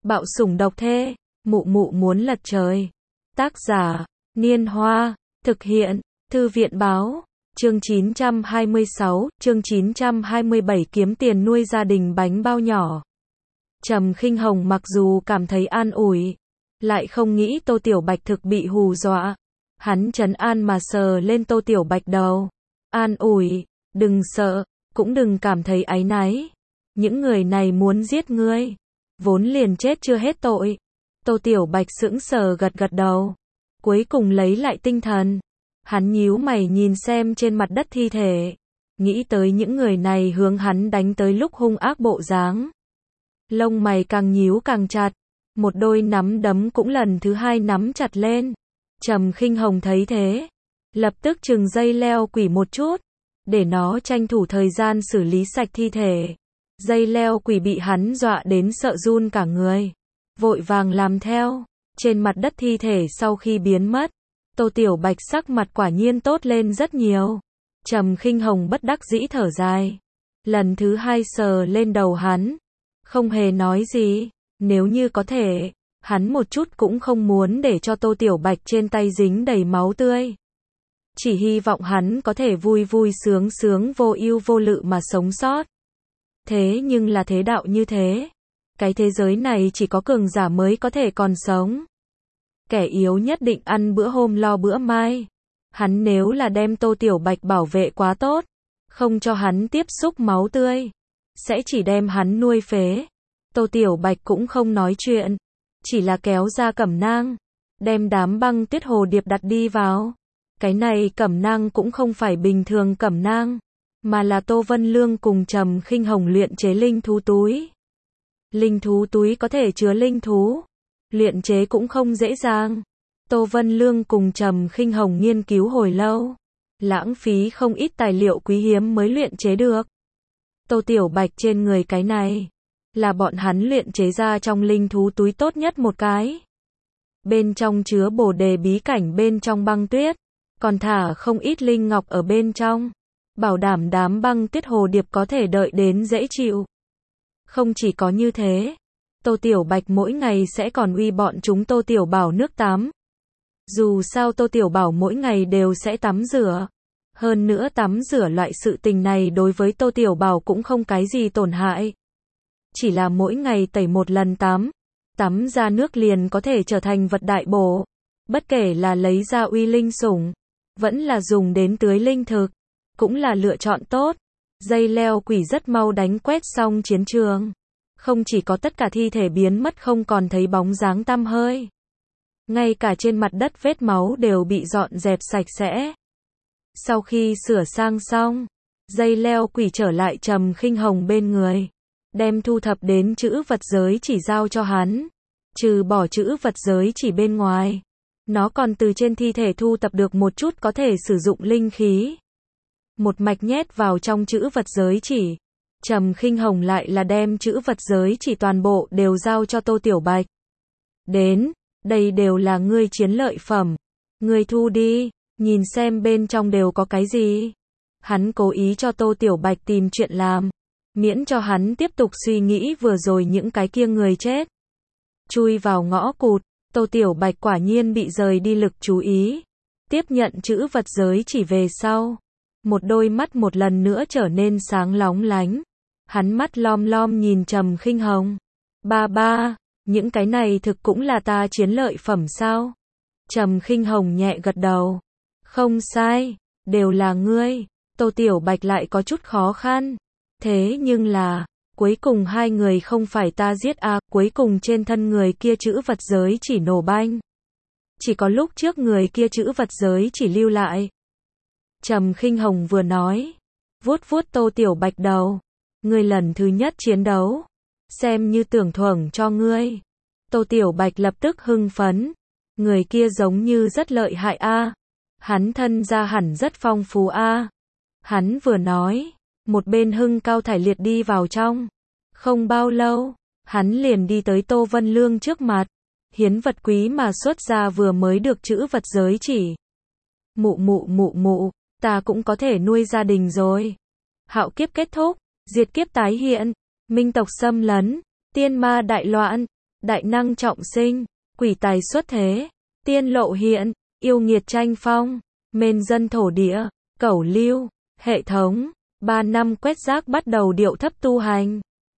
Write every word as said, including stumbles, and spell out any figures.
Bạo sủng độc thê, mụ mụ muốn lật trời. Tác giả, Niên Hoa, thực hiện, Thư viện báo, chương chín trăm hai mươi sáu, chương chín trăm hai mươi bảy kiếm tiền nuôi gia đình bánh bao nhỏ. Trầm Khinh Hồng mặc dù cảm thấy an ủi, lại không nghĩ Tô Tiểu Bạch thực bị hù dọa. Hắn trấn an mà sờ lên Tô Tiểu Bạch đầu. An ủi, đừng sợ, cũng đừng cảm thấy áy náy. Những người này muốn giết ngươi, vốn liền chết chưa hết tội. Tô Tiểu Bạch sững sờ gật gật đầu, cuối cùng lấy lại tinh thần. Hắn nhíu mày nhìn xem trên mặt đất thi thể, nghĩ tới những người này hướng hắn đánh tới lúc hung ác bộ dáng. Lông mày càng nhíu càng chặt, một đôi nắm đấm cũng lần thứ hai nắm chặt lên. Trầm Khinh Hồng thấy thế, lập tức chừng dây leo quỷ một chút, để nó tranh thủ thời gian xử lý sạch thi thể. Dây leo quỷ bị hắn dọa đến sợ run cả người, vội vàng làm theo. Trên mặt đất thi thể sau khi biến mất, Tô Tiểu Bạch sắc mặt quả nhiên tốt lên rất nhiều. Trầm Khinh Hồng bất đắc dĩ thở dài, lần thứ hai sờ lên đầu hắn, không hề nói gì. Nếu như có thể, hắn một chút cũng không muốn để cho Tô Tiểu Bạch trên tay dính đầy máu tươi. Chỉ hy vọng hắn có thể vui vui sướng sướng vô ưu vô lự mà sống sót. Thế nhưng là thế đạo như thế, cái thế giới này chỉ có cường giả mới có thể còn sống. Kẻ yếu nhất định ăn bữa hôm lo bữa mai. Hắn nếu là đem Tô Tiểu Bạch bảo vệ quá tốt, không cho hắn tiếp xúc máu tươi, sẽ chỉ đem hắn nuôi phế. Tô Tiểu Bạch cũng không nói chuyện, chỉ là kéo ra cẩm nang, đem đám băng tuyết hồ điệp đặt đi vào. Cái này cẩm nang cũng không phải bình thường cẩm nang, mà là Tô Vân Lương cùng Trầm Khinh Hồng luyện chế linh thú túi. Linh thú túi có thể chứa linh thú, luyện chế cũng không dễ dàng. Tô Vân Lương cùng Trầm Khinh Hồng nghiên cứu hồi lâu, lãng phí không ít tài liệu quý hiếm mới luyện chế được. Tô Tiểu Bạch trên người cái này, là bọn hắn luyện chế ra trong linh thú túi tốt nhất một cái. Bên trong chứa bồ đề bí cảnh bên trong băng tuyết, còn thả không ít linh ngọc ở bên trong, bảo đảm đám băng tuyết hồ điệp có thể đợi đến dễ chịu. Không chỉ có như thế, Tô Tiểu Bạch mỗi ngày sẽ còn uy bọn chúng Tô Tiểu Bảo nước tắm. Dù sao Tô Tiểu Bảo mỗi ngày đều sẽ tắm rửa. Hơn nữa tắm rửa loại sự tình này đối với Tô Tiểu Bảo cũng không cái gì tổn hại. Chỉ là mỗi ngày tẩy một lần tắm, tắm ra nước liền có thể trở thành vật đại bổ. Bất kể là lấy ra uy linh sủng, vẫn là dùng đến tưới linh thực, cũng là lựa chọn tốt. Dây leo quỷ rất mau đánh quét xong chiến trường. Không chỉ có tất cả thi thể biến mất không còn thấy bóng dáng tăm hơi, ngay cả trên mặt đất vết máu đều bị dọn dẹp sạch sẽ. Sau khi sửa sang xong, dây leo quỷ trở lại Trầm Khinh Hồng bên người, đem thu thập đến chữ vật giới chỉ giao cho hắn. Trừ bỏ chữ vật giới chỉ bên ngoài, nó còn từ trên thi thể thu tập được một chút có thể sử dụng linh khí, một mạch nhét vào trong chữ vật giới chỉ. Trầm Khinh Hồng lại là đem chữ vật giới chỉ toàn bộ đều giao cho Tô Tiểu Bạch. Đến, đây đều là ngươi chiến lợi phẩm, ngươi thu đi, nhìn xem bên trong đều có cái gì. Hắn cố ý cho Tô Tiểu Bạch tìm chuyện làm, miễn cho hắn tiếp tục suy nghĩ vừa rồi những cái kia người chết. Chui vào ngõ cụt, Tô Tiểu Bạch quả nhiên bị rời đi lực chú ý. Tiếp nhận chữ vật giới chỉ về sau, một đôi mắt một lần nữa trở nên sáng lóng lánh. Hắn mắt lom lom nhìn Trầm Khinh Hồng. Ba ba, những cái này thực cũng là ta chiến lợi phẩm sao? Trầm Khinh Hồng nhẹ gật đầu. Không sai, đều là ngươi. Tô Tiểu Bạch lại có chút khó khăn. Thế nhưng là, cuối cùng hai người không phải ta giết à, cuối cùng trên thân người kia chữ vật giới chỉ nổ banh. Chỉ có lúc trước người kia chữ vật giới chỉ lưu lại. Trầm Khinh Hồng vừa nói, vuốt vuốt Tô Tiểu Bạch đầu. Ngươi lần thứ nhất chiến đấu, xem như tưởng thưởng cho ngươi. Tô Tiểu Bạch lập tức hưng phấn. Người kia giống như rất lợi hại a. Hắn thân gia hẳn rất phong phú a. Hắn vừa nói, một bên hưng cao thải liệt đi vào trong. Không bao lâu, hắn liền đi tới Tô Vân Lương trước mặt. Hiến vật quý mà xuất ra vừa mới được chữ vật giới chỉ. Mụ mụ mụ mụ, ta cũng có thể nuôi gia đình rồi. Hạo kiếp kết thúc, diệt kiếp tái hiện, minh tộc xâm lấn, tiên ma đại loạn, đại năng trọng sinh, quỷ tài xuất thế, tiên lộ hiện, yêu nghiệt tranh phong, mên dân thổ địa, cẩu lưu, hệ thống, ba năm quét rác bắt đầu điệu thấp tu hành.